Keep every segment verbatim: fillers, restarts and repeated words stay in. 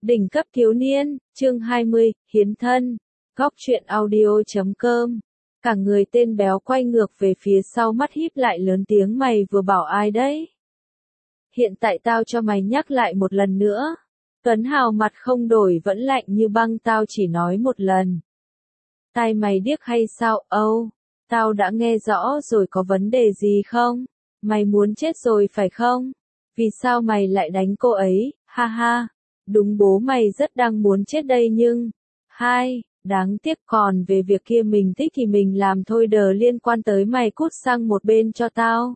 Đỉnh cấp thiếu niên, chương hai mươi, hiến thân. Góc truyện audio.com. Cả người tên béo quay ngược về phía sau, mắt híp lại lớn tiếng, mày vừa bảo ai đấy? Hiện tại tao cho mày nhắc lại một lần nữa. Tuấn Hào mặt không đổi vẫn lạnh như băng, tao chỉ nói một lần. Tai mày điếc hay sao? Âu, oh, tao đã nghe rõ rồi, có vấn đề gì không? Mày muốn chết rồi phải không? Vì sao mày lại đánh cô ấy? Ha ha. Đúng, bố mày rất đang muốn chết đây nhưng... Hai, đáng tiếc. Còn về việc kia mình thích thì mình làm thôi, đờ liên quan tới mày, cút sang một bên cho tao.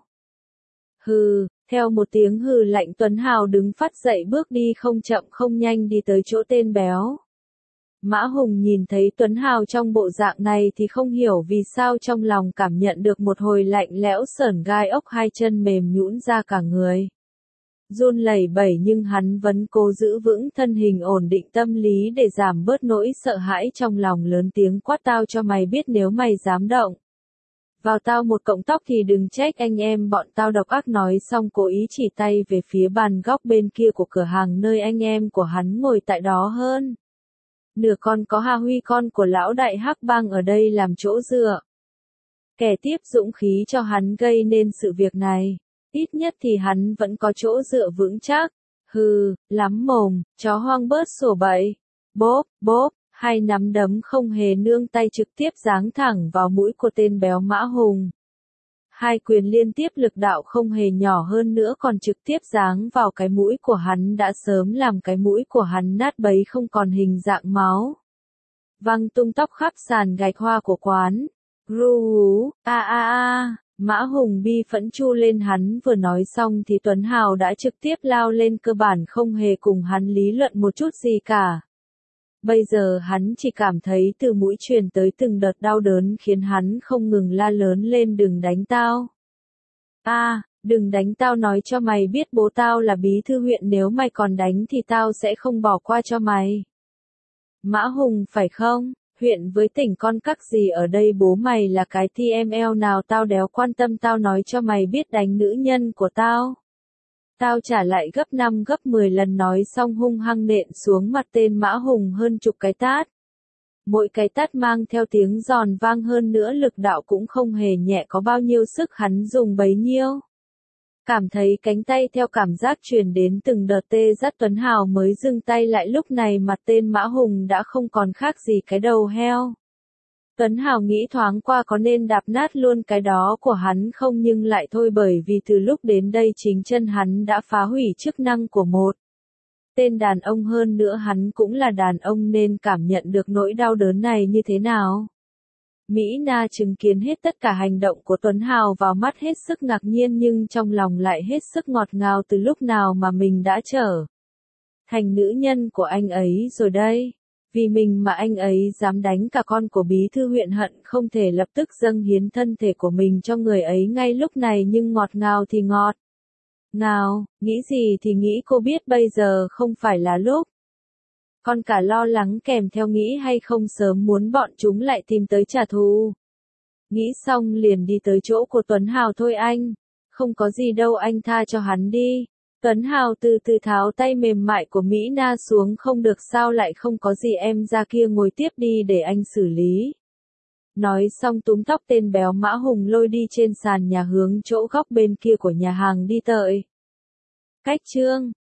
Hừ, theo một tiếng hừ lạnh, Tuấn Hào đứng phát dậy, bước đi không chậm không nhanh đi tới chỗ tên béo. Mã Hùng nhìn thấy Tuấn Hào trong bộ dạng này thì không hiểu vì sao trong lòng cảm nhận được một hồi lạnh lẽo sởn gai ốc, hai chân mềm nhũn ra cả người. Run lẩy bẩy nhưng hắn vẫn cố giữ vững thân hình, ổn định tâm lý để giảm bớt nỗi sợ hãi trong lòng, lớn tiếng quát, tao cho mày biết nếu mày dám động vào tao một cọng tóc thì đừng trách anh em bọn tao độc ác. Nói xong cố ý chỉ tay về phía bàn góc bên kia của cửa hàng nơi anh em của hắn ngồi tại đó, hơn nửa còn có Hà Huy, con của lão đại hắc bang ở đây làm chỗ dựa. Kẻ tiếp dũng khí cho hắn gây nên sự việc này. Ít nhất thì hắn vẫn có chỗ dựa vững chắc. Hừ, lắm mồm, chó hoang bớt sủa bậy. Bốp, bốp, hai nắm đấm không hề nương tay trực tiếp giáng thẳng vào mũi của tên béo Mã Hùng. Hai quyền liên tiếp, lực đạo không hề nhỏ, hơn nữa còn trực tiếp giáng vào cái mũi của hắn đã sớm làm cái mũi của hắn nát bấy không còn hình dạng máu. Văng tung tóc khắp sàn gạch hoa của quán. Ru hú, a a a. Mã Hùng bi phẫn chu lên, hắn vừa nói xong thì Tuấn Hào đã trực tiếp lao lên, cơ bản không hề cùng hắn lý luận một chút gì cả. Bây giờ hắn chỉ cảm thấy từ mũi truyền tới từng đợt đau đớn khiến hắn không ngừng la lớn lên, đừng đánh tao. A, à, đừng đánh tao, nói cho mày biết bố tao là bí thư huyện, nếu mày còn đánh thì tao sẽ không bỏ qua cho mày. Mã Hùng phải không? Huyện với tỉnh con các gì ở đây, bố mày là cái tê em lờ nào tao đéo quan tâm, tao nói cho mày biết, đánh nữ nhân của tao, tao trả lại gấp năm gấp mười lần. Nói xong hung hăng nện xuống mặt tên Mã Hùng hơn chục cái tát. Mỗi cái tát mang theo tiếng giòn vang, hơn nữa lực đạo cũng không hề nhẹ, có bao nhiêu sức hắn dùng bấy nhiêu. Cảm thấy cánh tay theo cảm giác truyền đến từng đợt tê rát, Tuấn Hào mới dừng tay lại. Lúc này mặt tên Mã Hùng đã không còn khác gì cái đầu heo. Tuấn Hào nghĩ thoáng qua có nên đạp nát luôn cái đó của hắn không, nhưng lại thôi, bởi vì từ lúc đến đây chính chân hắn đã phá hủy chức năng của một tên đàn ông, hơn nữa hắn cũng là đàn ông nên cảm nhận được nỗi đau đớn này như thế nào. Mỹ Na chứng kiến hết tất cả hành động của Tuấn Hào, vào mắt hết sức ngạc nhiên nhưng trong lòng lại hết sức ngọt ngào. Từ lúc nào mà mình đã trở thành nữ nhân của anh ấy rồi đây? Vì mình mà anh ấy dám đánh cả con của bí thư huyện, hận không thể lập tức dâng hiến thân thể của mình cho người ấy ngay lúc này. Nhưng ngọt ngào thì ngọt ngào, nghĩ gì thì nghĩ, cô biết bây giờ không phải là lúc. Con cả lo lắng kèm theo nghĩ hay không sớm muốn bọn chúng lại tìm tới trả thù. Nghĩ xong liền đi tới chỗ của Tuấn Hào, thôi anh, không có gì đâu, anh tha cho hắn đi. Tuấn Hào từ từ tháo tay mềm mại của Mỹ Na xuống, không được sao lại không có gì, em ra kia ngồi tiếp đi để anh xử lý. Nói xong túm tóc tên béo Mã Hùng lôi đi trên sàn nhà hướng chỗ góc bên kia của nhà hàng đi tới. Cách chương